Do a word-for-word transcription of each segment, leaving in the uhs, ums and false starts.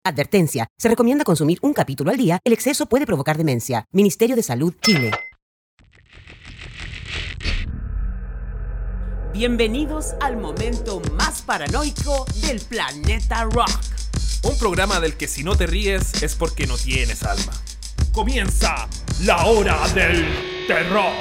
Advertencia. Se recomienda consumir un capítulo al día. El exceso puede provocar demencia. Ministerio de Salud, Chile. Bienvenidos al momento más paranoico del planeta rock. Un programa del que si no te ríes es porque no tienes alma. Comienza la hora del terror.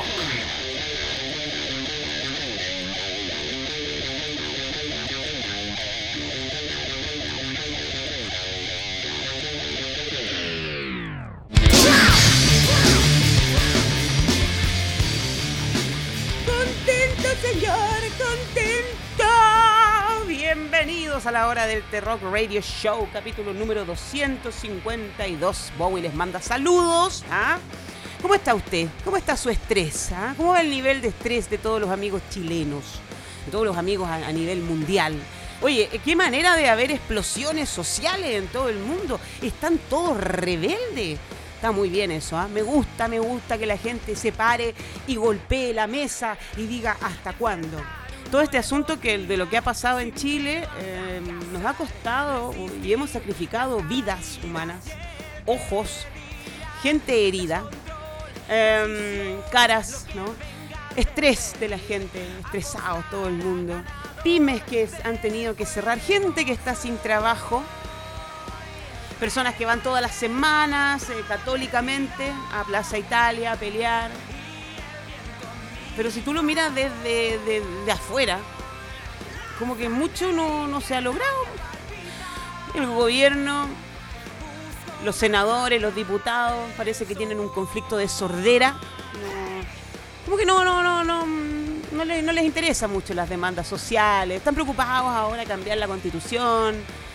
Señor, contento. Bienvenidos a la hora del T-Rock Radio Show, capítulo número doscientos cincuenta y dos. Bowie les manda saludos. ¿Ah? ¿Cómo está usted? ¿Cómo está su estrés? ¿Ah? ¿Cómo va el nivel de estrés de todos los amigos chilenos? De todos los amigos a, a nivel mundial. Oye, qué manera de haber explosiones sociales en todo el mundo. Están todos rebeldes. Está muy bien eso, ¿eh? Me gusta, me gusta que la gente se pare y golpee la mesa y diga ¿hasta cuándo? Todo este asunto que de lo que ha pasado en Chile eh, nos ha costado y hemos sacrificado vidas humanas, ojos, gente herida, eh, caras, ¿no? Estrés de la gente, estresados todo el mundo, pymes que han tenido que cerrar, gente que está sin trabajo. Personas que van todas las semanas, eh, católicamente, a Plaza Italia a pelear. Pero si tú lo miras desde de, de afuera, como que mucho no, no se ha logrado. El gobierno, los senadores, los diputados, parece que tienen un conflicto de sordera. No, como que no, no, no, no, no les, no les interesa mucho las demandas sociales. Están preocupados ahora de cambiar la Constitución,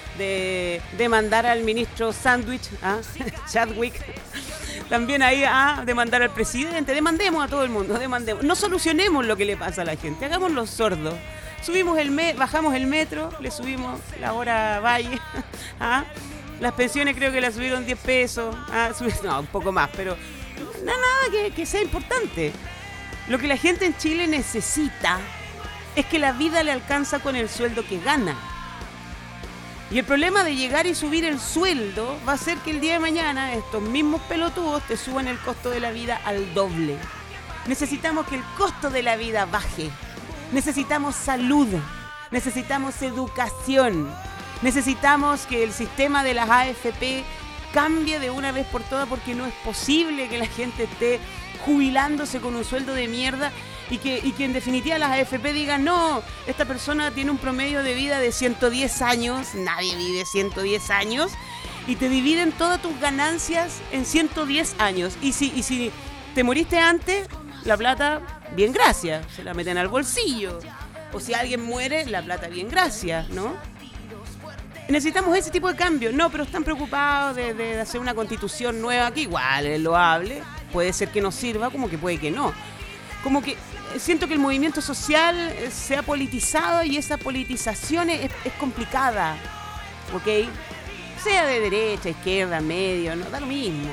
de demandar al ministro Sandwich, ¿ah? Chadwick, también ahí a ¿ah? demandar al presidente. Demandemos a todo el mundo, demandemos. No solucionemos lo que le pasa a la gente, hagámoslo sordos. Subimos el me- bajamos el metro, le subimos la hora valle, ¿ah? Las pensiones creo que las subieron diez pesos, ¿ah? Sub- no, un poco más, pero nada, nada que, que sea importante. Lo que la gente en Chile necesita es que la vida le alcanza con el sueldo que gana. Y el problema de llegar y subir el sueldo va a ser que el día de mañana estos mismos pelotudos te suban el costo de la vida al doble. Necesitamos que el costo de la vida baje. Necesitamos salud. Necesitamos educación. Necesitamos que el sistema de las A F P cambie de una vez por todas, porque no es posible que la gente esté jubilándose con un sueldo de mierda. Y que, y que en definitiva las A F P digan, no, esta persona tiene un promedio de vida de ciento diez años, nadie vive ciento diez años, y te dividen todas tus ganancias en ciento diez años. Y si, y si te moriste antes, la plata, bien gracias, se la meten al bolsillo. O si alguien muere, la plata, bien gracias, ¿no? Necesitamos ese tipo de cambio. No, pero están preocupados de, de hacer una constitución nueva, que igual es loable, puede ser que nos sirva, como que puede que no. Como que siento que el movimiento social se ha politizado y esa politización es, es complicada, ¿ok? Sea de derecha, izquierda, medio, no da lo mismo.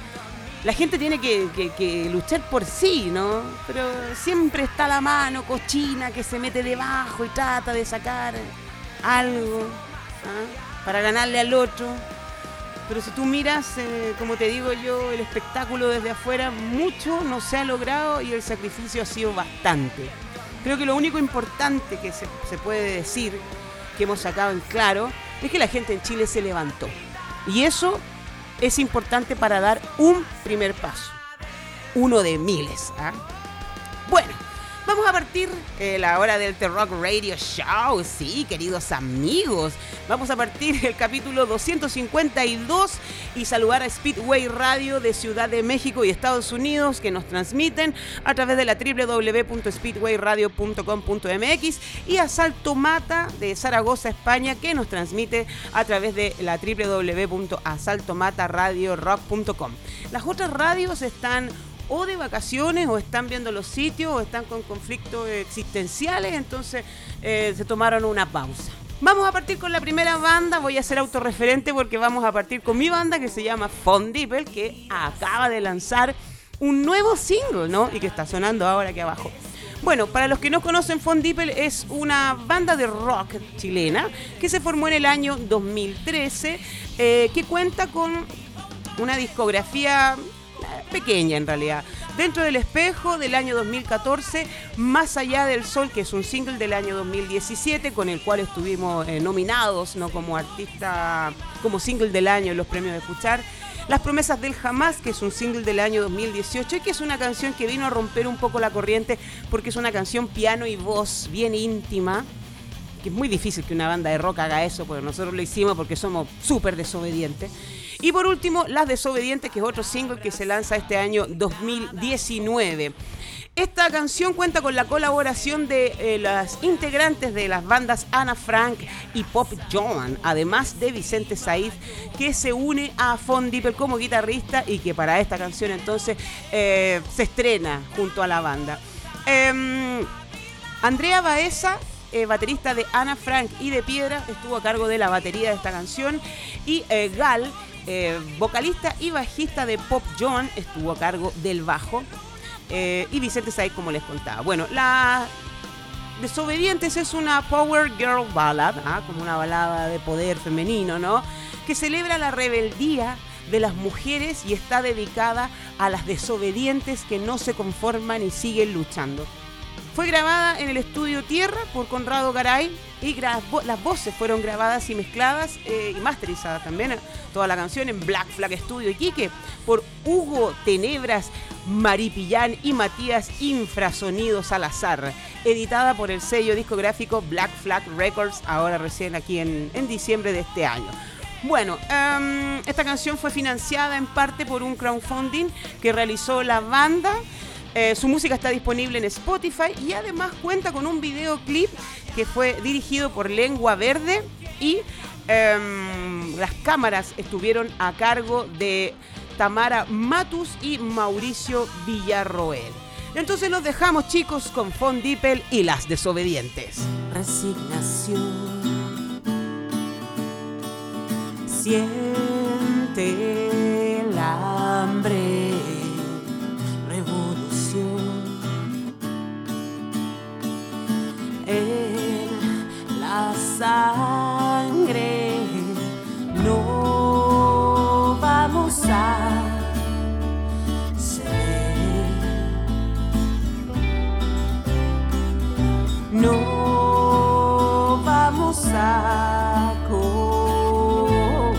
La gente tiene que, que, que luchar por sí, ¿no? Pero siempre está la mano cochina que se mete debajo y trata de sacar algo, ¿ah? Para ganarle al otro. Pero si tú miras, eh, como te digo yo, el espectáculo desde afuera, mucho no se ha logrado y el sacrificio ha sido bastante. Creo que lo único importante que se, se puede decir, que hemos sacado en claro, es que la gente en Chile se levantó. Y eso es importante para dar un primer paso. Uno de miles, ¿ah? Bueno, vamos a partir eh, la hora del T-Rock Radio Show, sí, queridos amigos. Vamos a partir el capítulo doscientos cincuenta y dos y saludar a Speedway Radio de Ciudad de México y Estados Unidos, que nos transmiten a través de la doble u doble u doble u punto speedway radio punto com punto m x, y a Salto Mata de Zaragoza, España, que nos transmite a través de la doble u doble u doble u punto asalto mata radio rock punto com. Las otras radios están o de vacaciones, o están viendo los sitios, o están con conflictos existenciales, entonces eh, se tomaron una pausa. Vamos a partir con la primera banda, voy a ser autorreferente porque vamos a partir con mi banda que se llama Von Dieppel, que acaba de lanzar un nuevo single, ¿no? Y que está sonando ahora aquí abajo. Bueno, para los que no conocen, Von Dieppel es una banda de rock chilena que se formó en el año dos mil trece, eh, que cuenta con una discografía pequeña en realidad. Dentro del Espejo del año dos mil catorce, Más allá del sol, que es un single del año dos mil diecisiete, con el cual estuvimos eh, nominados, ¿no?, como artista, como single del año en los premios de Escuchar. Las promesas del jamás, que es un single del año dos mil dieciocho y que es una canción que vino a romper un poco la corriente porque es una canción piano y voz bien íntima, que es muy difícil que una banda de rock haga eso, porque nosotros lo hicimos porque somos súper desobedientes. Y por último, Las Desobedientes, que es otro single que se lanza este año dos mil diecinueve. Esta canción cuenta con la colaboración de eh, las integrantes de las bandas Ana Frank y Pop Joan, además de Vicente Saiz, que se une a Von Dieppel como guitarrista y que para esta canción entonces eh, se estrena junto a la banda. Eh, Andrea Baeza, eh, baterista de Ana Frank y de Piedra, estuvo a cargo de la batería de esta canción, y eh, Gal, eh, vocalista y bajista de Pop Joan, estuvo a cargo del bajo. Eh, y Vicente Saiz, como les contaba. Bueno, La Desobedientes es una Power Girl Ballad, ¿ah? Como una balada de poder femenino, ¿no?, que celebra la rebeldía de las mujeres y está dedicada a las desobedientes que no se conforman y siguen luchando. Fue grabada en el estudio Tierra por Conrado Garay y gra- las voces fueron grabadas y mezcladas eh, y masterizadas también, toda la canción en Black Flag Studio Iquique por Hugo Tenebras Maripillán y Matías Infrasonido Salazar, editada por el sello discográfico Black Flag Records, ahora recién aquí en, en diciembre de este año. Bueno, um, esta canción fue financiada en parte por un crowdfunding que realizó la banda. Eh, su música está disponible en Spotify y además cuenta con un videoclip que fue dirigido por Lengua Verde y eh, las cámaras estuvieron a cargo de Tamara Matus y Mauricio Villarroel. Entonces los dejamos, chicos, con Von Dieppel y Las Desobedientes. Resignación. Siente el hambre. En la sangre no vamos a ceder, no vamos a correr.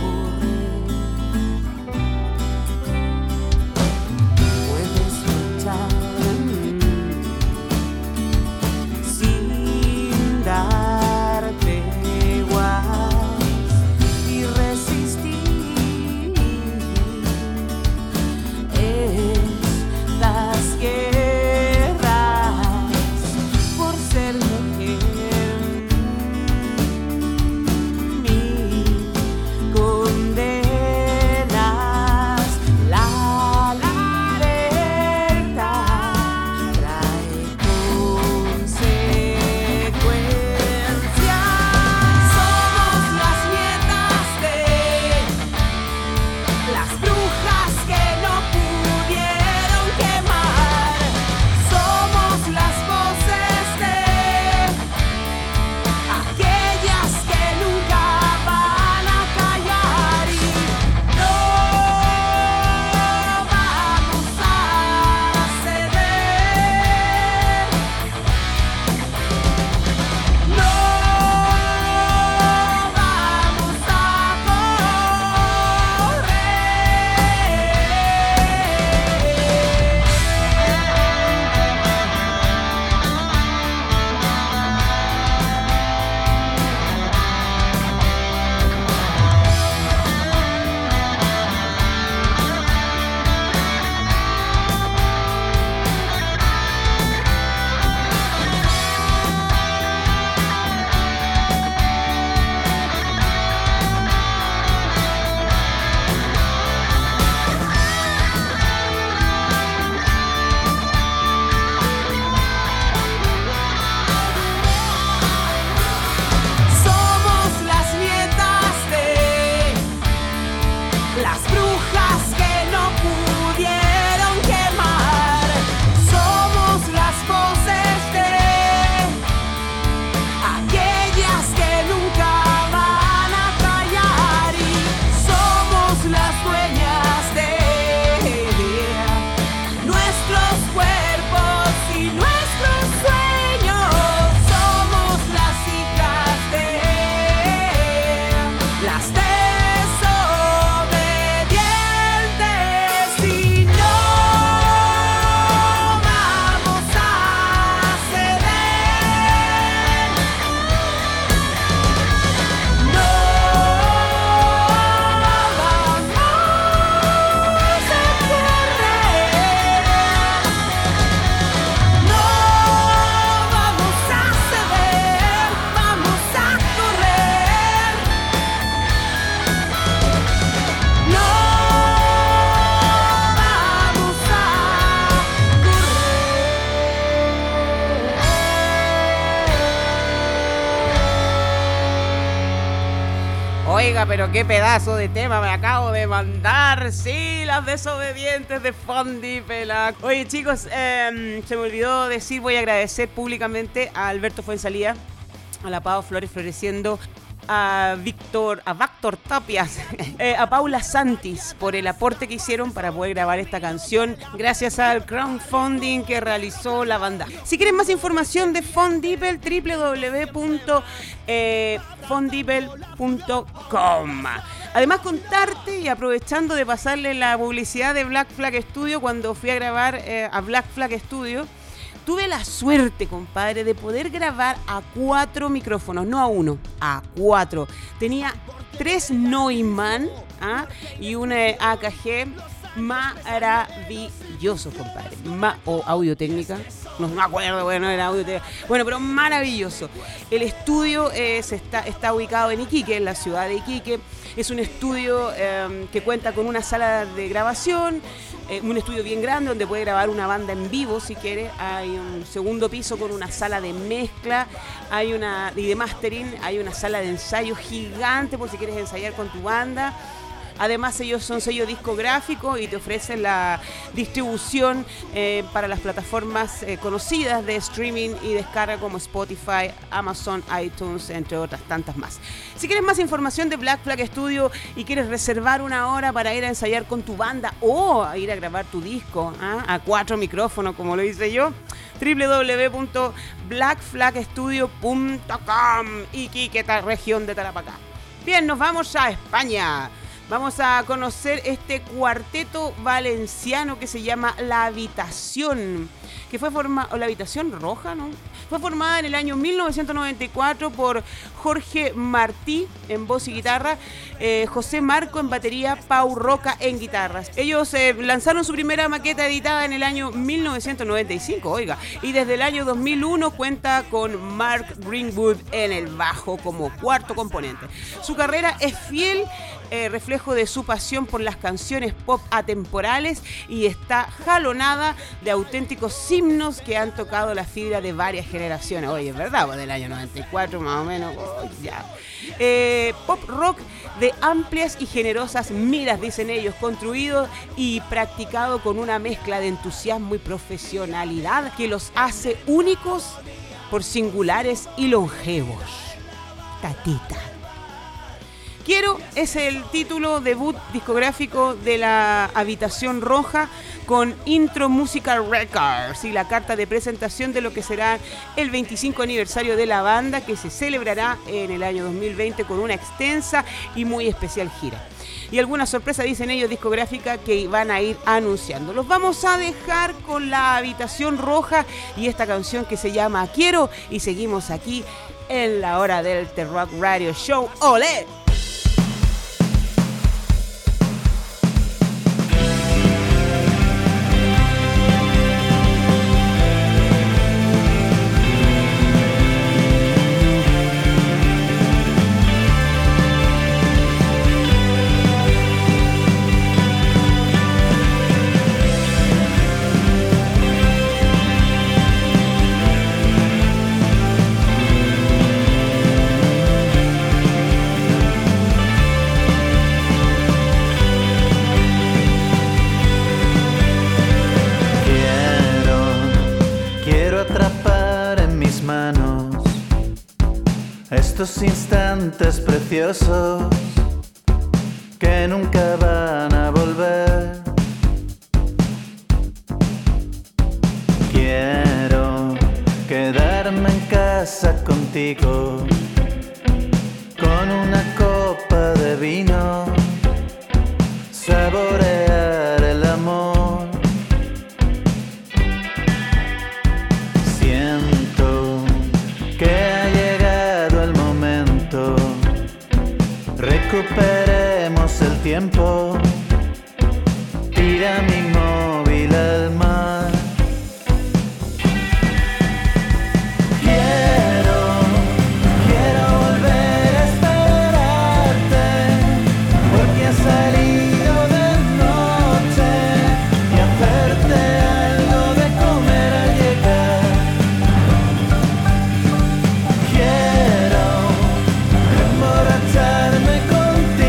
Puedes luchar darte igual y resistir Oiga, pero qué pedazo de tema me acabo de mandar. Sí, las desobedientes de Fondipela. Oye, chicos, eh, se me olvidó decir, voy a agradecer públicamente a Alberto Fuenzalía, a la Pau Flores Floreciendo, a Víctor, a Víctor Tapias, eh, a Paula Santis por el aporte que hicieron para poder grabar esta canción gracias al crowdfunding que realizó la banda. Si quieren más información de Fondipel, doble u doble u doble u punto fondipel punto com. Además, contarte y aprovechando de pasarle la publicidad de Black Flag Studio, cuando fui a grabar eh, a Black Flag Studio, tuve la suerte, compadre, de poder grabar a cuatro micrófonos, no a uno, a cuatro. Tenía tres Neumann ¿ah? y una A K G maravilloso, compadre. Ma o Audio Técnica, no me acuerdo, bueno, era Audio Técnica. Bueno, pero maravilloso. El estudio eh, se está, está ubicado en Iquique, en la ciudad de Iquique. Es un estudio eh, que cuenta con una sala de grabación, eh, un estudio bien grande donde puede grabar una banda en vivo si quiere. Hay un segundo piso con una sala de mezcla, hay una y de mastering, hay una sala de ensayo gigante por si quieres ensayar con tu banda. Además, ellos son sello discográfico y te ofrecen la distribución eh, para las plataformas eh, conocidas de streaming y descarga como Spotify, Amazon, iTunes, entre otras tantas más. Si quieres más información de Black Flag Studio y quieres reservar una hora para ir a ensayar con tu banda o a ir a grabar tu disco ¿eh? a cuatro micrófonos, como lo hice yo, doble u doble u doble u punto black flag studio punto com, Iquique, región de Tarapacá. Bien, nos vamos a España. Vamos a conocer este cuarteto valenciano que se llama La Habitación, que fue formada, La Habitación Roja, ¿no? Fue formada en el año mil novecientos noventa y cuatro por Jorge Martí en voz y guitarra, eh, José Marco en batería, Pau Roca en guitarras. Ellos eh, lanzaron su primera maqueta editada en el año mil novecientos noventa y cinco, oiga, y desde el año dos mil uno cuenta con Mark Greenwood en el bajo como cuarto componente. Su carrera es fiel eh, reflejo de su pasión por las canciones pop atemporales y está jalonada de auténticos himnos que han tocado la fibra de varias generaciones. Oye, es verdad, pues del año noventa y cuatro más o menos, oh, ya. Eh, pop rock de amplias y generosas miras, dicen ellos, construido y practicado con una mezcla de entusiasmo y profesionalidad que los hace únicos por singulares y longevos. Tatita. Quiero es el título debut discográfico de La Habitación Roja con Intro Musical Records y la carta de presentación de lo que será el veinticinco aniversario de la banda, que se celebrará en el año dos mil veinte con una extensa y muy especial gira. Y alguna sorpresa, dicen ellos, discográfica que van a ir anunciando. Los vamos a dejar con La Habitación Roja y esta canción que se llama Quiero, y seguimos aquí en la hora del T-Rock Radio Show. ¡Olé! Estos instantes preciosos que nunca van a volver. Quiero quedarme en casa contigo con una copa de vino, saborear el amor. Siento que ha llegado el momento, recuperemos el tiempo, tira mi móvil al mar. Contigo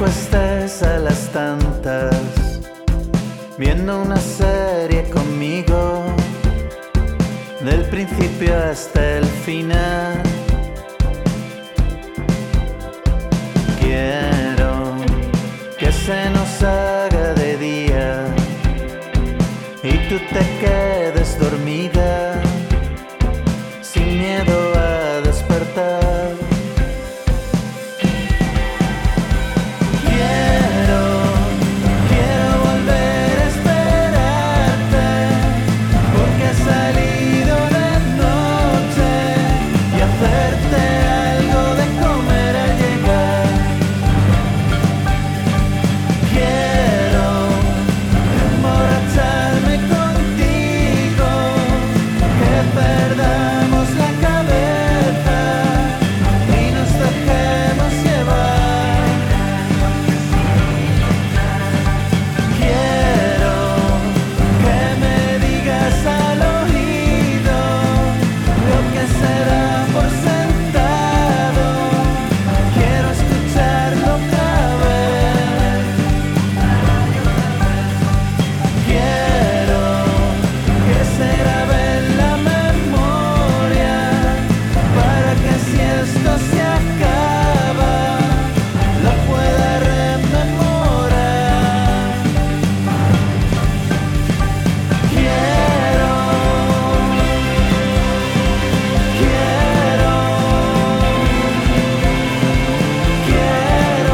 estés a las tantas viendo una serie conmigo, del principio hasta el final. Quiero que se nos haga de día y tú te quedes dormida sin miedo a despertar. Quiero, quiero volver a esperarte, porque has salido de noche y hacerte algo de comer al llegar. Quiero emborracharme contigo, que perdamos la cabeza y nos dejemos llevar. Quiero que me digas al oído lo que será por sentado. Quiero escucharlo otra vez. Quiero que se grabe en la memoria, para que si esto se acaba lo pueda rememorar. Quiero, quiero, quiero.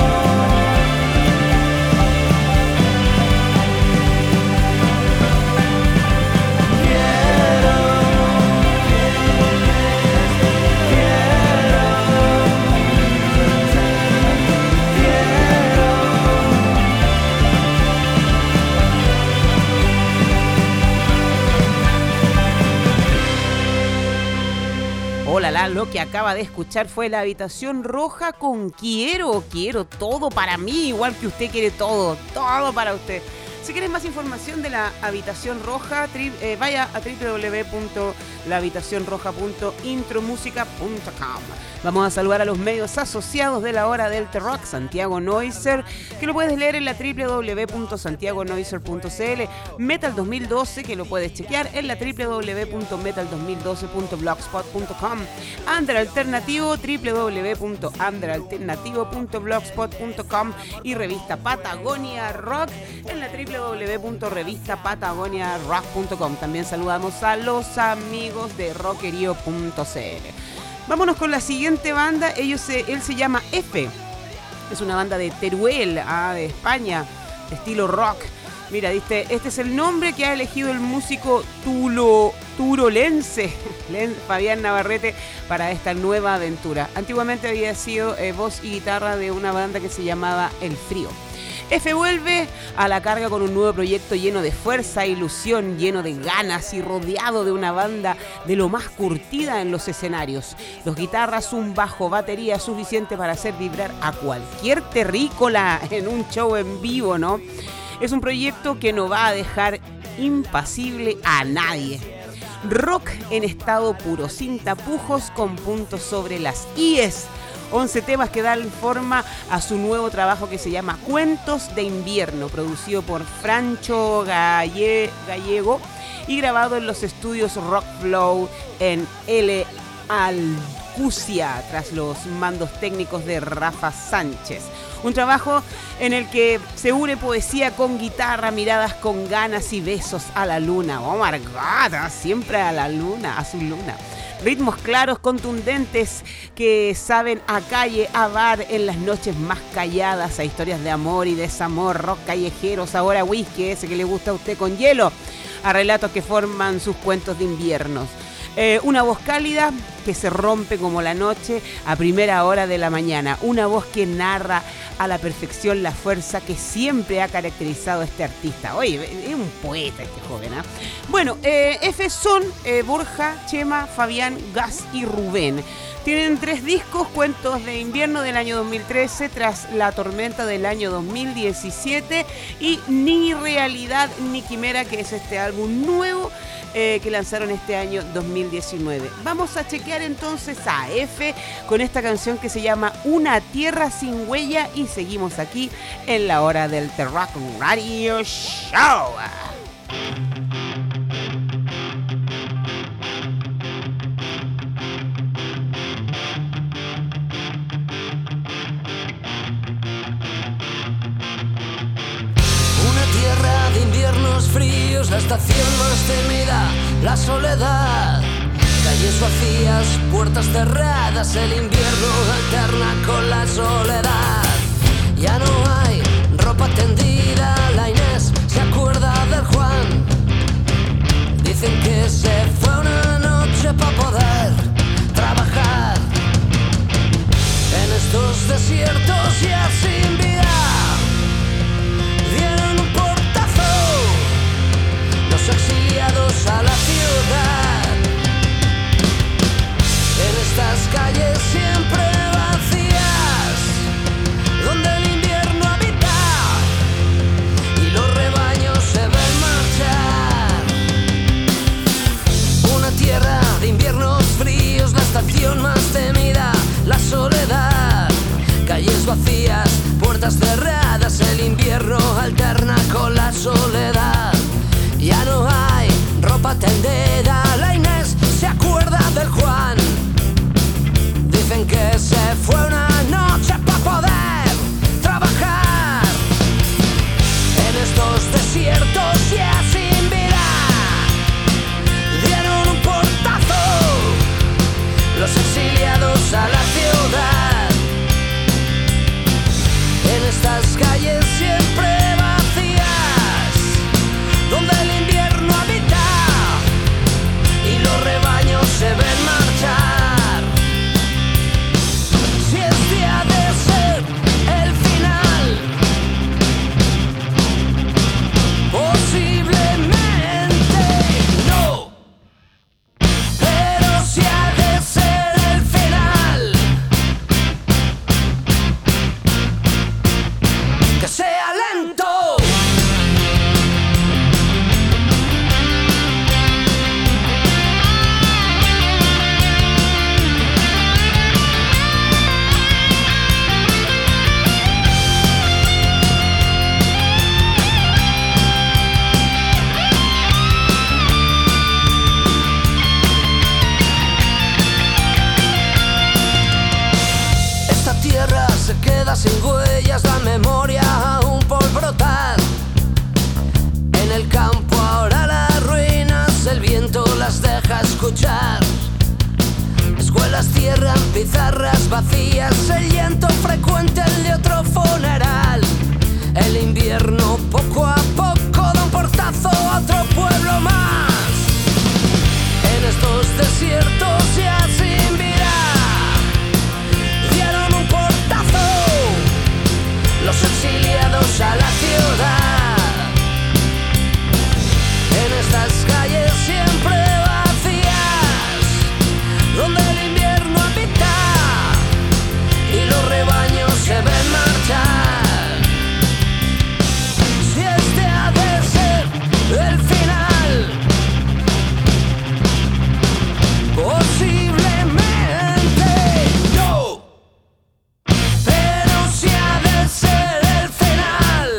Hola, la, lo que acaba de escuchar fue La Habitación Roja con Quiero, quiero todo para mí, igual que usted quiere todo, todo para usted. Si quieres más información de La Habitación Roja, tri, eh, vaya a doble u doble u doble u punto la habitación roja punto intromusica punto com. Vamos a saludar a los medios asociados de la hora del T-Rock, Santiago Noiser, que lo puedes leer en la doble u doble u doble u punto santiago noiser punto c l, Metal dos mil doce, que lo puedes chequear en la doble u doble u doble u punto metal dos mil doce punto blogspot punto com, Under Alternativo, doble u doble u doble u punto under alternativo punto blogspot punto com, y revista Patagonia Rock en la doble u doble u doble u punto revista patagonia rock punto com. También saludamos a los amigos de rockerio punto c l. Vámonos con la siguiente banda. Ellos se, él se llama F. Es una banda de Teruel, ah, de España, de estilo rock. Mira, dice, este es el nombre que ha elegido el músico tulo, turolense Fabián Navarrete para esta nueva aventura. Antiguamente había sido eh, voz y guitarra de una banda que se llamaba El Frío. F vuelve a la carga con un nuevo proyecto lleno de fuerza, ilusión, lleno de ganas y rodeado de una banda de lo más curtida en los escenarios. Dos guitarras, un bajo, batería suficiente para hacer vibrar a cualquier terrícola en un show en vivo, ¿no? Es un proyecto que no va a dejar impasible a nadie. Rock en estado puro, sin tapujos, con puntos sobre las íes. once temas que dan forma a su nuevo trabajo que se llama Cuentos de Invierno, producido por Francho Galle- Gallego y grabado en los estudios Rock Flow en L. Alcucia, tras los mandos técnicos de Rafa Sánchez. Un trabajo en el que se une poesía con guitarra, miradas con ganas y besos a la luna. Oh my God, siempre a la luna, a su luna. Ritmos claros, contundentes, que saben a calle, a bar en las noches más calladas, a historias de amor y desamor, rock callejero, sabor a whisky, ese que le gusta a usted con hielo, a relatos que forman sus cuentos de inviernos. Eh, una voz cálida que se rompe como la noche a primera hora de la mañana. Una voz que narra a la perfección la fuerza que siempre ha caracterizado a este artista. Oye, es un poeta este joven, ¿eh? Bueno, eh, F son eh, Borja, Chema, Fabián, Gas y Rubén. Tienen tres discos: Cuentos de Invierno del año dos mil trece, Tras la Tormenta del año dos mil diecisiete y Ni Realidad ni Quimera, que es este álbum nuevo eh, que lanzaron este año dos mil diecinueve. Vamos a chequear entonces a F con esta canción que se llama Una Tierra Sin Huella y seguimos aquí en la hora del The Rock Radio Show. De inviernos fríos, la estación más temida, la soledad. Calles vacías, puertas cerradas, el invierno alterna con la soledad. Ya no hay ropa tendida, la Inés se acuerda del Juan. Dicen que se fue una noche para poder trabajar en estos desiertos ya sin vida. Dieron un portazo los exiliados a la ciudad. En estas calles siempre vacías, donde el invierno habita y los rebaños se ven marchar. Una tierra de inviernos fríos, la estación más temida, la soledad. Calles vacías, puertas cerradas, el invierno alterna con la soledad. Ya no hay ropa tendida, la Inés se acuerda del Juan. Dicen que se fue una noche para poder trabajar en estos desiertos ya sin vida. Dieron un portazo los exiliados a la ciudad. En estas calles siempre vacías, donde el invierno habita y los rebaños se ven marchar. Si este ha de ser el final, posiblemente no, pero si ha de ser el final, que sea lento. Esta tierra se queda sin huellas, la memoria aún por brotar. En el campo ahora las ruinas, el viento las deja escuchar. Escuelas cierran, pizarras vacías, el llanto frecuente, el de otro funeral. El invierno poco a poco da un portazo a otro pueblo más. En estos desiertos ya sin vida, dieron un portazo los exiliados a la ciudad. En estas calles siempre vacías, donde el invierno habita y los rebaños se ven marchar. Si este ha de ser el final, posiblemente no, pero si ha de ser el final,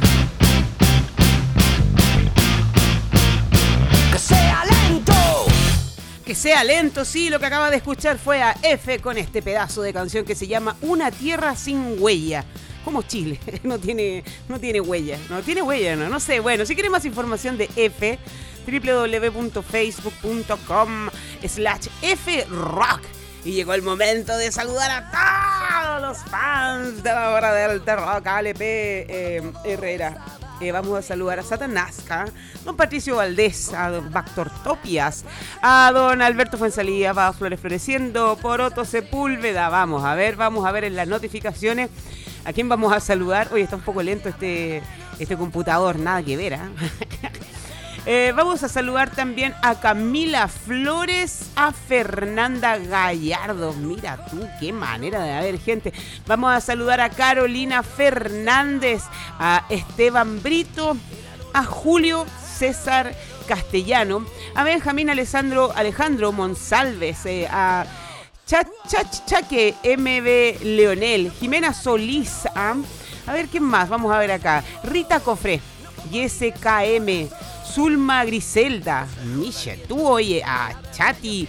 que sea lento. Que sea lento, sí, lo que acaba de escuchar fue a F con este pedazo de canción que se llama Una Tierra Sin Huella. Como Chile, no tiene, no tiene huella, no tiene huella, no, no sé. Bueno, si quieren más información de F, doble u doble u doble u punto facebook punto com slash F rock. Y llegó el momento de saludar a todos los fans de la hora del The Rock, A L P eh, Herrera. Eh, vamos a saludar a Satanasca, don Patricio Valdés, a don Bactor Topias, a don Alberto Fuenzalía, va Flores Floreciendo, Poroto Sepúlveda. Vamos a ver, vamos a ver en las notificaciones a quién vamos a saludar. Oye, está un poco lento este, este computador, nada que ver, ¿eh? Eh, vamos a saludar también a Camila Flores, a Fernanda Gallardo. Mira tú, qué manera de haber gente. Vamos a saludar a Carolina Fernández, a Esteban Brito, a Julio César Castellano, a Benjamín Alessandro, Alejandro Monsalves, eh, a Cha, Cha, Chaque M B Leonel, Jimena Solís, ¿ah? A ver quién más, vamos a ver acá, Rita Cofré, Y S K M, Zulma Griselda, Miche, tú oye, a Chati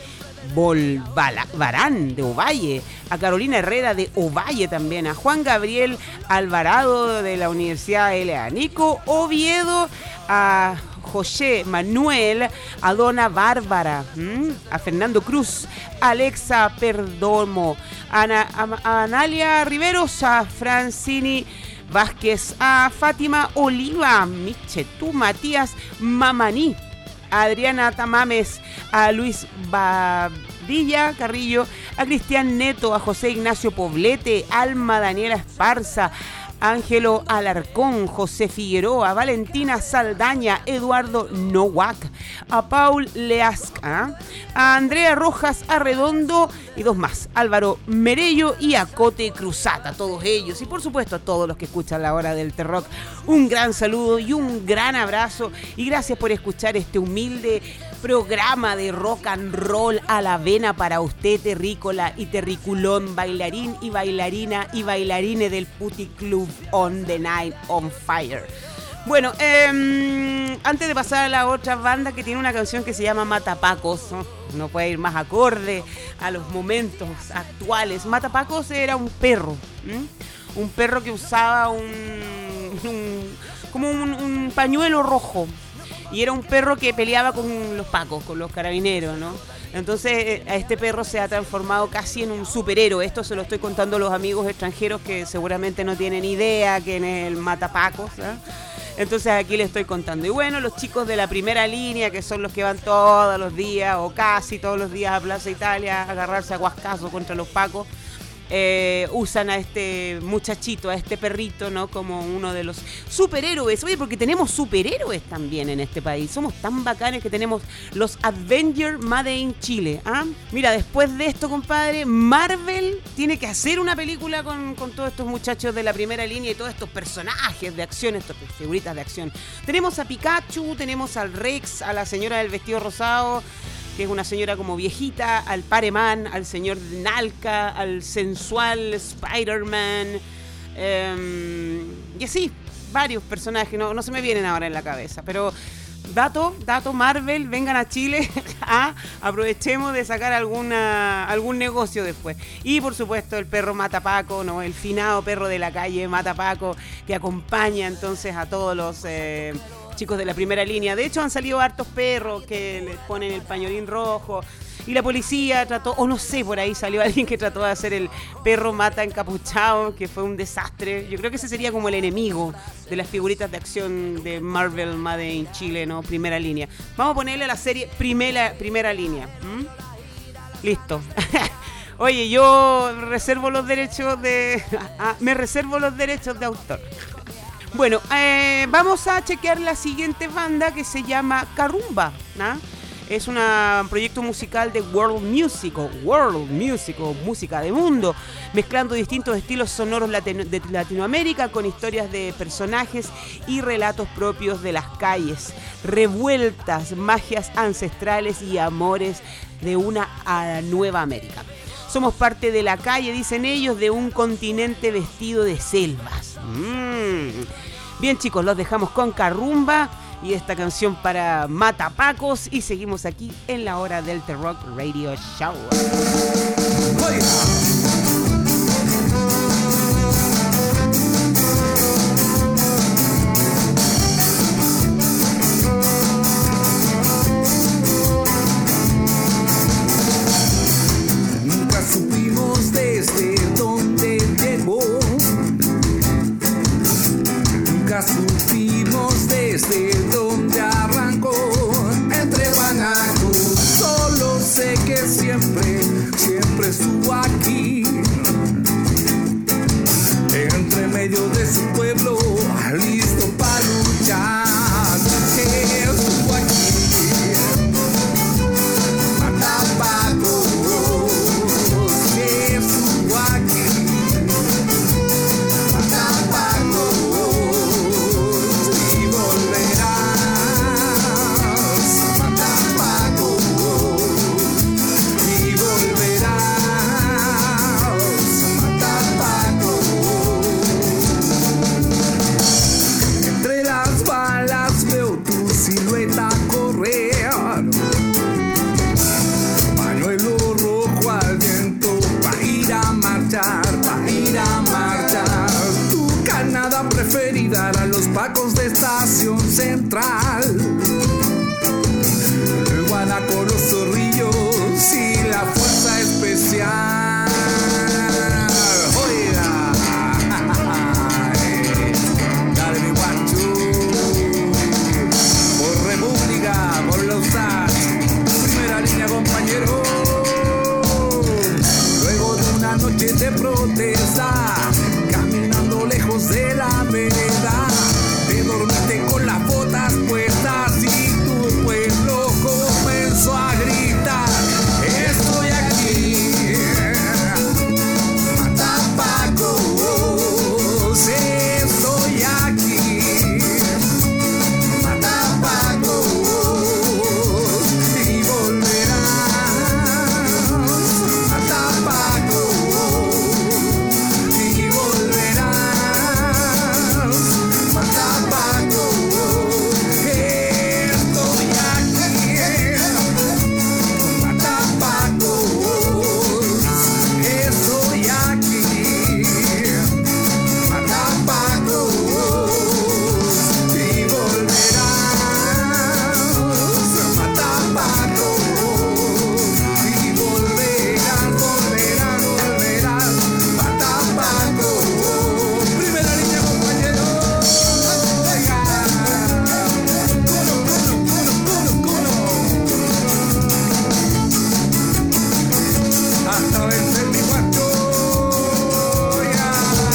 Bolvarán de Ovalle, a Carolina Herrera de Ovalle también, a Juan Gabriel Alvarado de la Universidad L A, Nico Oviedo, a José Manuel, a Dona Bárbara, ¿m? a Fernando Cruz, a Alexa Perdomo, a, Ana, a, a Analia Riveros, a Francini Vázquez, a Fátima Oliva, Miche, tú, Matías Mamaní, a Adriana Tamames, a Luis Badilla Carrillo, a Cristian Neto, a José Ignacio Poblete, Alma Daniela Esparza, Ángelo Alarcón, José Figueroa, Valentina Saldaña, Eduardo Nowak, a Paul Leasca, a Andrea Rojas Arredondo y dos más, Álvaro Merello y a Cote Cruzata, todos ellos y por supuesto a todos los que escuchan La Hora del Terroc, un gran saludo y un gran abrazo y gracias por escuchar este humilde programa de rock and roll a la vena para usted, terrícola y terriculón, bailarín y bailarina y bailarine del Puti Club on the Night on Fire. Bueno, eh, antes de pasar a la otra banda que tiene una canción que se llama Matapacos, no, no puede ir más acorde a los momentos actuales. Matapacos era un perro, ¿m? un perro que usaba un, un como un, un pañuelo rojo. Y era un perro que peleaba con los pacos, con los carabineros, ¿no? Entonces a este perro se ha transformado casi en un superhéroe. Esto se lo estoy contando a los amigos extranjeros que seguramente no tienen idea quién es el matapacos, ¿eh? Entonces aquí les estoy contando. Y bueno, los chicos de la primera línea, que son los que van todos los días o casi todos los días a Plaza Italia a agarrarse a guascazo contra los pacos, Eh, usan a este muchachito, a este perrito, ¿no? Como uno de los superhéroes. Oye, porque tenemos superhéroes también en este país. Somos tan bacanes que tenemos los Avengers Made in Chile. ¿Ah? Mira, después de esto, compadre, Marvel tiene que hacer una película con, con todos estos muchachos de la primera línea y todos estos personajes de acción, estas figuritas de acción. Tenemos a Pikachu, tenemos al Rex, a la señora del vestido rosado, que es una señora como viejita, al Pareman, al señor Nalca, al sensual Spider-Man, eh, y así, varios personajes, no, no se me vienen ahora en la cabeza, pero dato, dato Marvel, vengan a Chile, ah, aprovechemos de sacar alguna, algún negocio después. Y por supuesto el perro Matapaco, ¿no? El finado perro de la calle Matapaco, que acompaña entonces a todos los... Eh, chicos de la primera línea. De hecho han salido hartos perros que les ponen el pañolín rojo y la policía trató, o no sé, por ahí salió alguien que trató de hacer el perro mata encapuchado, que fue un desastre. Yo creo que ese sería como el enemigo de las figuritas de acción de Marvel Made in Chile, ¿no? Primera línea. Vamos a ponerle a la serie Primera, primera Línea. ¿Mm? Listo. Oye, yo reservo los derechos de... Ah, me reservo los derechos de autor. Bueno, eh, vamos a chequear la siguiente banda que se llama Carumba, ¿no? Es un proyecto musical de World Music, o World Music, o música de mundo, mezclando distintos estilos sonoros latino- de Latinoamérica con historias de personajes y relatos propios de las calles, revueltas, magias ancestrales y amores de una a nueva América. Somos parte de la calle, dicen ellos, de un continente vestido de selvas. Mm. Bien, chicos, los dejamos con Carumba y esta canción para Matapacos y seguimos aquí en La Hora del Terroc Radio Show. Nunca supimos desde dónde llegó. Nunca supimos desde dónde arrancó. Entre guanacos, solo sé que siempre, siempre estuvo aquí. Entre medio de su pueblo, listo para luchar. Estuvo aquí. Matapacos, estuvo aquí. Matapacos, y volverá. llegarán los pacos de Estación Central. Guanaco, los zorrillos y la fuerza especial. Oiga, dale mi guacho. Por República, por los S A T, primera línea, compañero. Luego de una noche de protesta, caminando lejos de la vereda, te dormiste con las botas puestas y tu pueblo comenzó a gritar: estoy aquí, Matapacos, estoy aquí, Matapacos, y volverás, Matapacos, y volverás, Matapacos, estoy aquí, Matapacos, estoy aquí, Matapacos, y volverás, Matapacos, y volverás, volverás, volverás, Matapacos. Primera línea, compañero. Venga. Culo, culo, culo, culo, culo. Hasta vencer mi guacho. Ya.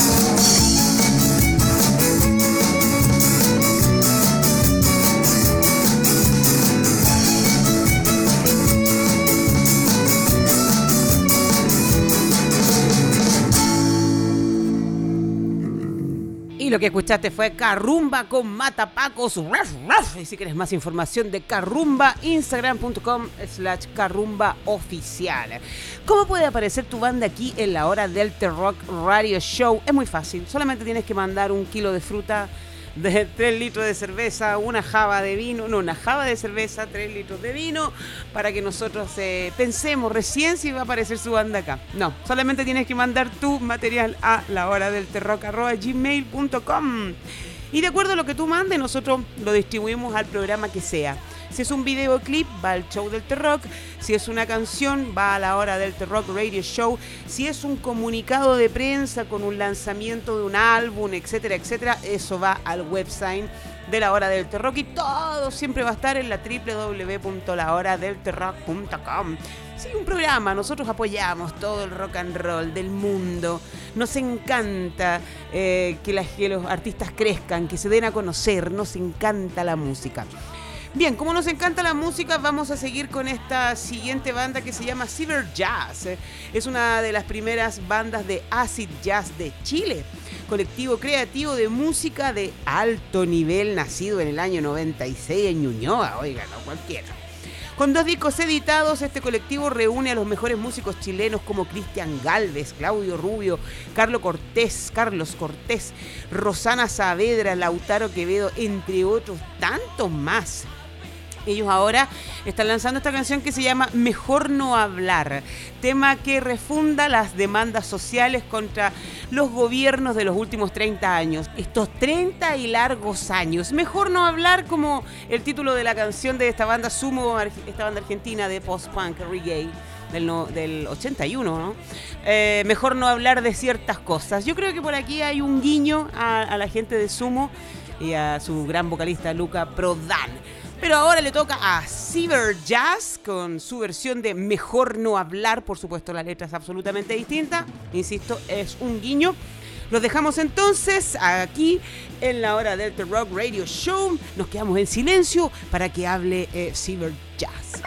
Y lo que escuchaste fue Carrumba con Matapacos. Ruff, ruff. Y si quieres más información de Carrumba, instagram punto com slash Carrumba oficial. ¿Cómo puede aparecer tu banda aquí en la hora del T-Rock Radio Show? Es muy fácil. Solamente tienes que mandar un kilo de fruta, de tres litros de cerveza, una java de vino, no, una java de cerveza, tres litros de vino, para que nosotros eh, pensemos recién si va a aparecer su banda acá. No, solamente tienes que mandar tu material a la hora del terrock arroba gmail punto com. Y de acuerdo a lo que tú mandes, nosotros lo distribuimos al programa que sea. Si es un videoclip, va al show del T-Rock. Si es una canción, va a la hora del T-Rock Radio Show. Si es un comunicado de prensa con un lanzamiento de un álbum, etcétera, etcétera, eso va al website de la hora del T-Rock. Y todo siempre va a estar en la doble u doble u doble u punto la hora del T rock punto com. Sí, un programa. Nosotros apoyamos todo el rock and roll del mundo. Nos encanta eh, que, las, que los artistas crezcan, que se den a conocer. Nos encanta la música. Bien, como nos encanta la música, vamos a seguir con esta siguiente banda que se llama Cyber Jazz. Es una de las primeras bandas de acid jazz de Chile, colectivo creativo de música de alto nivel, nacido en el año noventa y seis en Ñuñoa, oiga, no cualquiera. Con dos discos editados, este colectivo reúne a los mejores músicos chilenos como Cristian Galvez, Claudio Rubio, Carlos Cortés, Carlos Cortés, Rosana Saavedra, Lautaro Quevedo, entre otros tantos más. Ellos ahora están lanzando esta canción que se llama Mejor No Hablar, tema que refunda las demandas sociales contra los gobiernos de los últimos treinta años. Estos treinta y largos años. Mejor No Hablar, como el título de la canción de esta banda Sumo, esta banda argentina de post-punk reggae del, no, del ochenta y uno, ¿no? Eh, mejor no hablar de ciertas cosas. Yo creo que por aquí hay un guiño a, a la gente de Sumo y a su gran vocalista Luca Prodan. Pero ahora le toca a Cyber Jazz con su versión de Mejor No Hablar. Por supuesto, la letra es absolutamente distinta. Insisto, es un guiño. Los dejamos entonces aquí en la hora del T-Rock Radio Show. Nos quedamos en silencio para que hable eh, Cyber Jazz.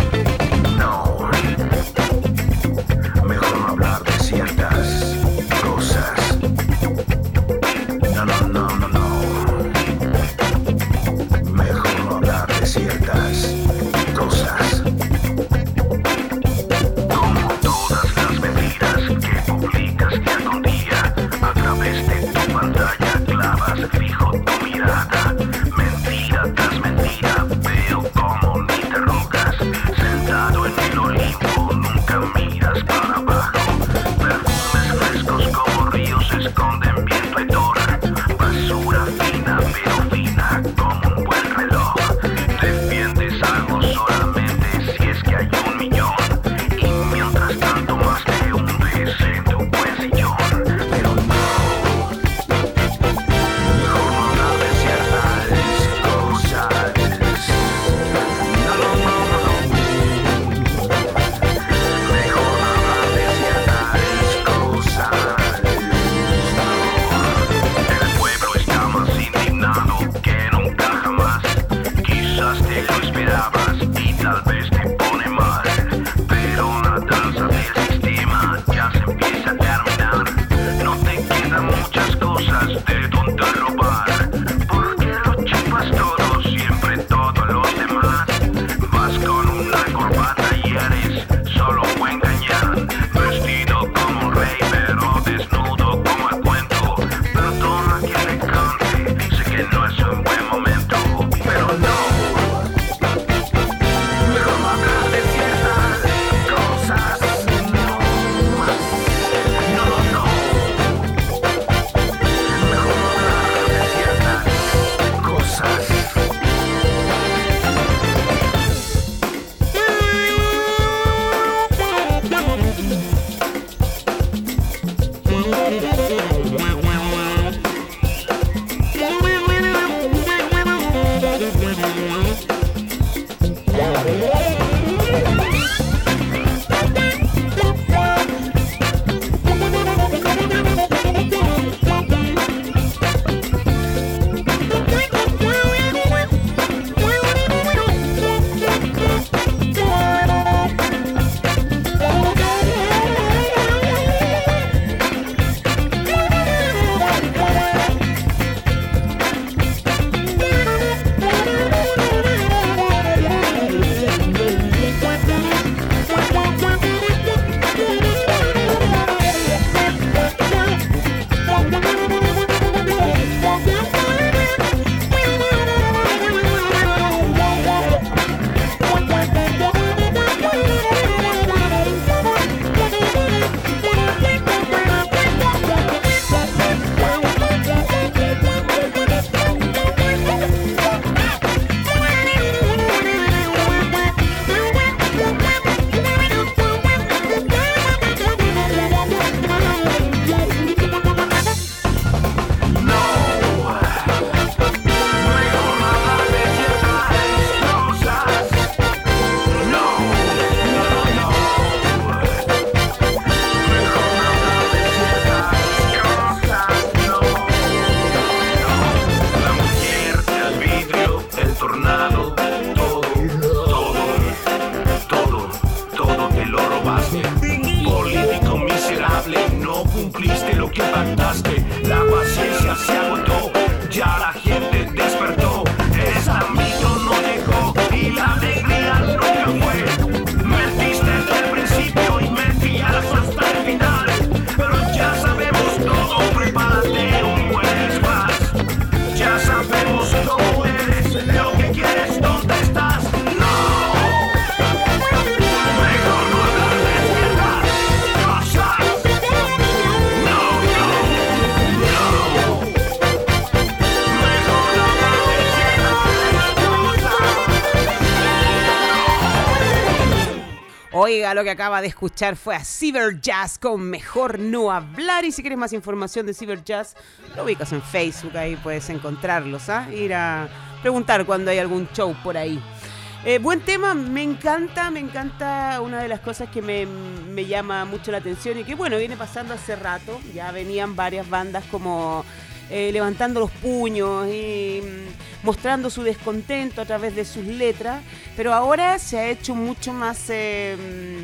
No, mejor no hablar de ciertas cosas. No, no, no, no, no. Mejor no hablar de ciertas cosas. Como todas las mentiras que publicas día con día, a través de tu pantalla clavas fijo tu mirada. Mentira tras mentira, veo como ni te rogas. Sentado en el Olimpo, nunca miras para abajo. Oiga, lo que acaba de escuchar fue a Cyberjazz con Mejor No Hablar. Y si quieres más información de Cyberjazz, lo ubicas en Facebook, ahí puedes encontrarlos, ¿ah? Ir a preguntar cuando hay algún show por ahí. Eh, buen tema, me encanta, me encanta. Una de las cosas que me, me llama mucho la atención y que, bueno, viene pasando hace rato. Ya venían varias bandas como eh, levantando los puños y mm, mostrando su descontento a través de sus letras, pero ahora se ha hecho mucho más, eh,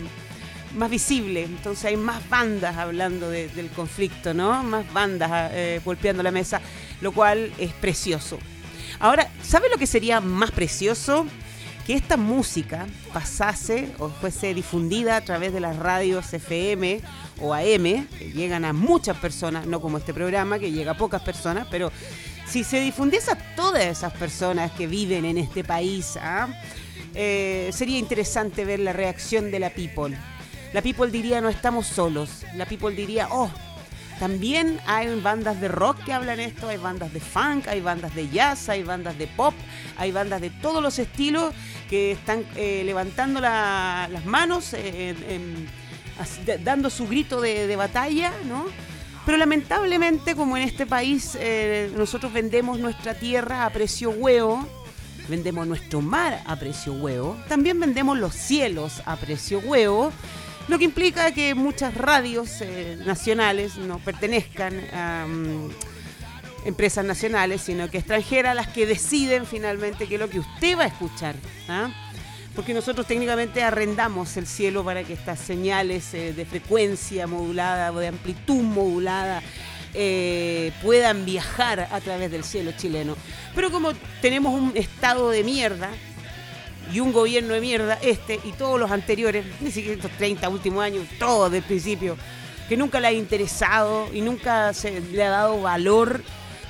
más visible. Entonces hay más bandas hablando de, del conflicto, ¿no? Más bandas eh, golpeando la mesa, lo cual es precioso. Ahora, ¿sabe lo que sería más precioso? Que esta música pasase o fuese difundida a través de las radios F M o A M, que llegan a muchas personas, no como este programa, que llega a pocas personas, pero si se difundiese a todas esas personas que viven en este país, ¿ah? eh, sería interesante ver la reacción de la people. La people diría, no estamos solos. La people diría, oh, también hay bandas de rock que hablan esto, hay bandas de funk, hay bandas de jazz, hay bandas de pop, hay bandas de todos los estilos que están eh, levantando la, las manos, eh, en, en, así, de, dando su grito de, de batalla, ¿no? Pero lamentablemente, como en este país eh, nosotros vendemos nuestra tierra a precio huevo, vendemos nuestro mar a precio huevo, también vendemos los cielos a precio huevo, lo que implica que muchas radios eh, nacionales no pertenezcan a um, empresas nacionales, sino que extranjeras, las que deciden finalmente qué es lo que usted va a escuchar, ¿ah? Porque nosotros técnicamente arrendamos el cielo para que estas señales eh, de frecuencia modulada o de amplitud modulada eh, puedan viajar a través del cielo chileno. Pero como tenemos un estado de mierda y un gobierno de mierda, este y todos los anteriores, ni siquiera estos treinta últimos años, todos del principio, que nunca le ha interesado y nunca se le ha dado valor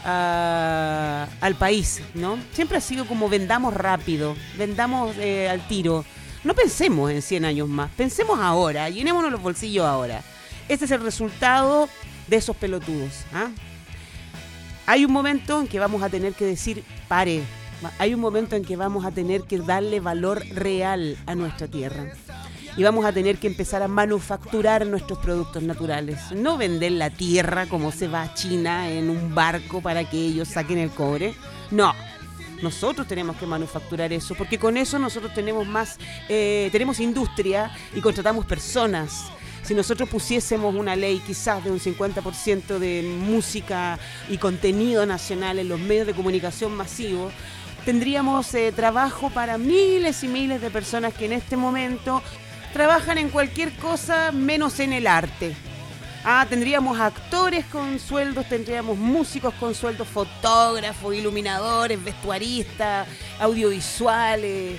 a, al país, ¿no? Siempre ha sido como vendamos rápido, vendamos eh, al tiro. No pensemos en cien años más, pensemos ahora, llenémonos los bolsillos ahora. Este es el resultado de esos pelotudos, ¿ah? Hay un momento en que vamos a tener que decir, pare. Hay un momento en que vamos a tener que darle valor real a nuestra tierra. Y vamos a tener que empezar a manufacturar nuestros productos naturales. No vender la tierra como se va a China en un barco para que ellos saquen el cobre. No. Nosotros tenemos que manufacturar eso, porque con eso nosotros tenemos más, eh, tenemos industria y contratamos personas. Si nosotros pusiésemos una ley quizás de un cincuenta por ciento de música y contenido nacional en los medios de comunicación masivos, tendríamos eh, trabajo para miles y miles de personas que en este momento trabajan en cualquier cosa menos en el arte. Ah, tendríamos actores con sueldos, tendríamos músicos con sueldos, fotógrafos, iluminadores, vestuaristas, audiovisuales,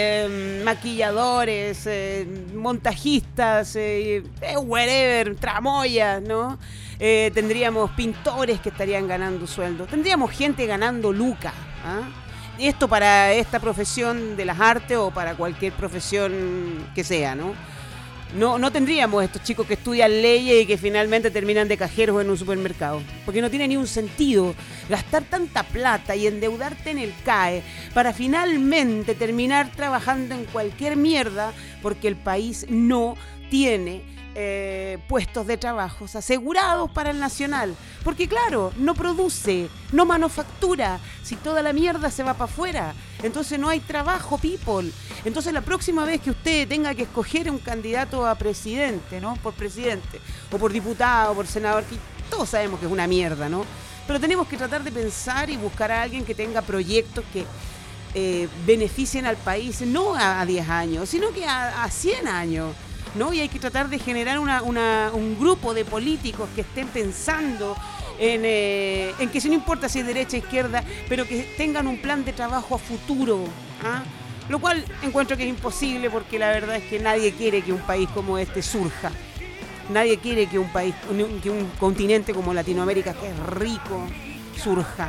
eh, maquilladores, eh, montajistas, eh, eh, whatever, tramoyas, ¿no? Eh, tendríamos pintores que estarían ganando sueldos, tendríamos gente ganando lucas, ¿ah? Esto para esta profesión de las artes o para cualquier profesión que sea, ¿no? No, no tendríamos estos chicos que estudian leyes y que finalmente terminan de cajeros en un supermercado. Porque no tiene ni un sentido gastar tanta plata y endeudarte en el C A E para finalmente terminar trabajando en cualquier mierda porque el país no tiene eh, puestos de trabajo asegurados para el nacional. Porque claro, no produce, no manufactura, si toda la mierda se va para afuera. Entonces no hay trabajo, people. Entonces la próxima vez que usted tenga que escoger un candidato a presidente, ¿no? Por presidente, o por diputado, o por senador, que todos sabemos que es una mierda, ¿no? Pero tenemos que tratar de pensar y buscar a alguien que tenga proyectos que eh, beneficien al país, no a diez años, sino que a, a cien años, ¿no? Y hay que tratar de generar una, una, un grupo de políticos que estén pensando en, eh, en que si no importa si es derecha o izquierda, pero que tengan un plan de trabajo a futuro, ¿ah? Lo cual encuentro que es imposible porque la verdad es que nadie quiere que un país como este surja. Nadie quiere que un país, que un continente como Latinoamérica, que es rico, surja.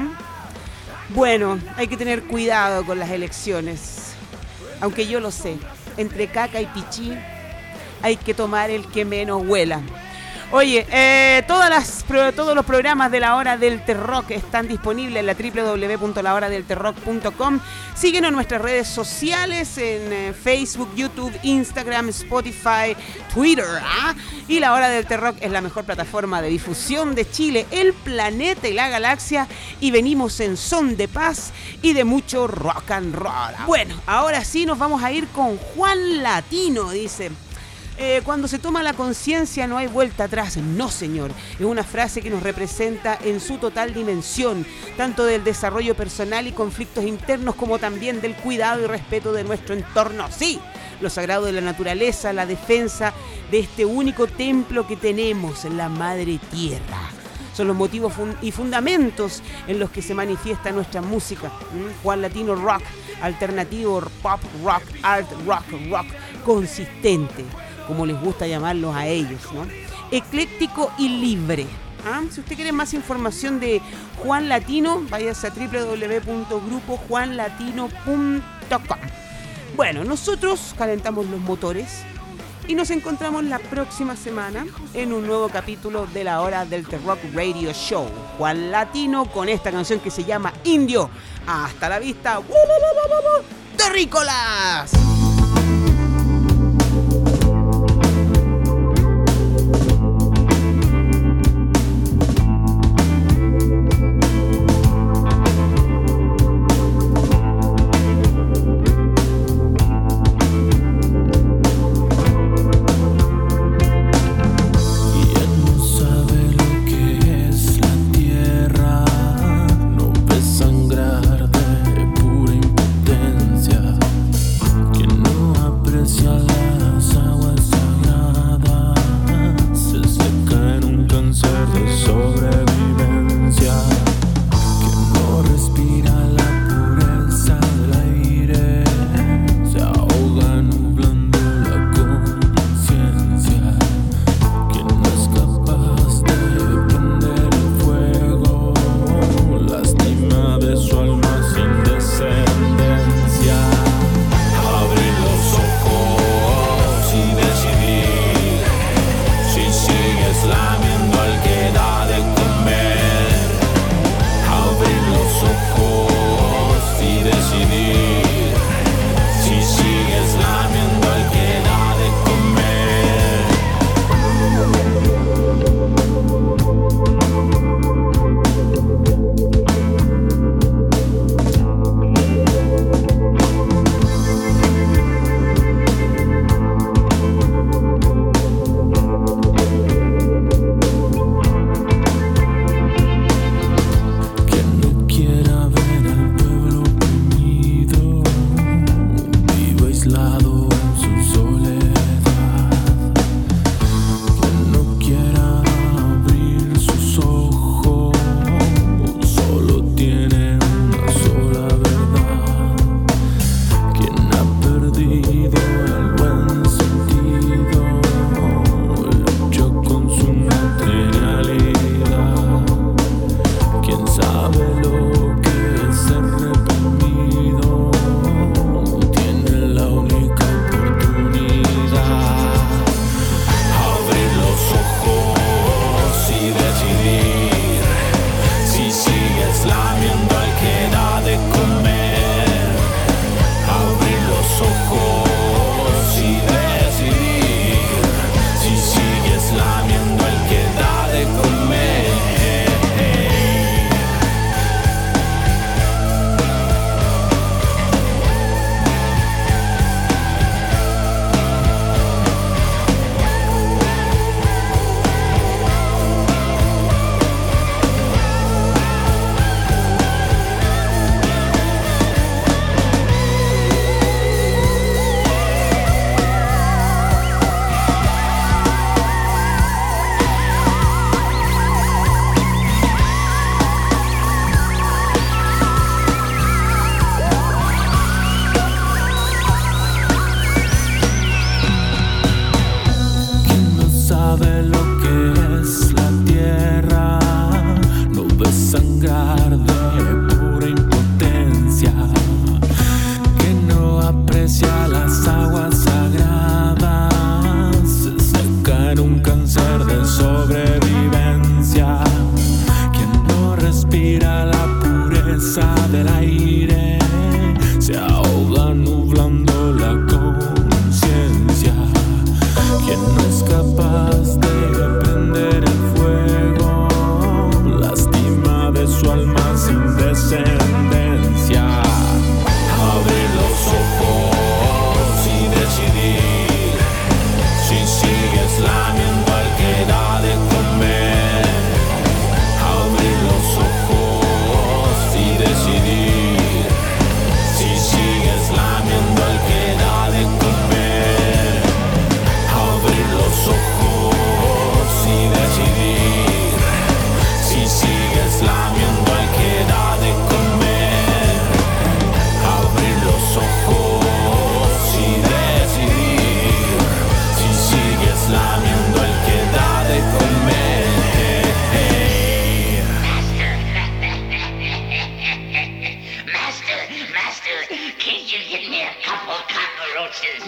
¿Mm? Bueno, hay que tener cuidado con las elecciones. Aunque yo lo sé, entre caca y pichí hay que tomar el que menos huela. Oye, eh, todas las, pro, todos los programas de La Hora del Terrock están disponibles en la doble u doble u doble u punto la hora del terrock punto com. Síguenos en nuestras redes sociales, en eh, Facebook, YouTube, Instagram, Spotify, Twitter. ¿ah? Y La Hora del Terrock es la mejor plataforma de difusión de Chile, el planeta y la galaxia. Y venimos en son de paz y de mucho rock and roll. Bueno, ahora sí nos vamos a ir con Juan Latino, dice... Eh, cuando se toma la conciencia no hay vuelta atrás. No, señor. Es una frase que nos representa en su total dimensión, tanto del desarrollo personal y conflictos internos como también del cuidado y respeto de nuestro entorno. Sí, lo sagrado de la naturaleza, la defensa de este único templo que tenemos, la Madre Tierra. Son los motivos fun- y fundamentos en los que se manifiesta nuestra música. ¿Mm? Juan Latino Rock, alternativo, pop rock, art rock, rock consistente, como les gusta llamarlos a ellos, ¿no? Ecléctico y libre. ¿Ah? Si usted quiere más información de Juan Latino, váyase a doble u doble u doble u punto grupo juan latino punto com. Bueno, nosotros calentamos los motores y nos encontramos la próxima semana en un nuevo capítulo de La Hora del Terrock Radio Show. Juan Latino con esta canción que se llama Indio. Hasta la vista, terrícolas. Que pureza del aire se ahoga nublando la conciencia. Quien no es capaz de prender el fuego lastima de su alma sin descendencia. Abrir los ojos y decidir si sigues lamiendo al que da de comer. Abrir los ojos y decidir si sigues lamiendo al que da de comer. Abrir los ojos y decidir si sigues lamiendo al que da de comer. Abrir los ojos y decidir si sigues lamiendo al que da de comer. Master, master, can't you get me a couple cockroaches?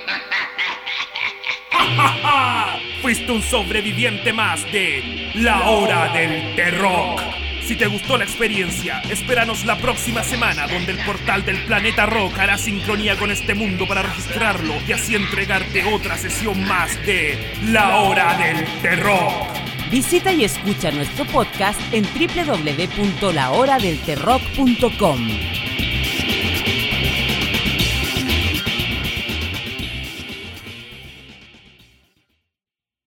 Fuiste un sobreviviente más de La Hora del Terror. Si te gustó la experiencia, espéranos la próxima semana, donde el portal del planeta Rock hará sincronía con este mundo para registrarlo y así entregarte otra sesión más de La Hora del Terror. Visita y escucha nuestro podcast en doble u doble u doble u punto la hora del terrock punto com.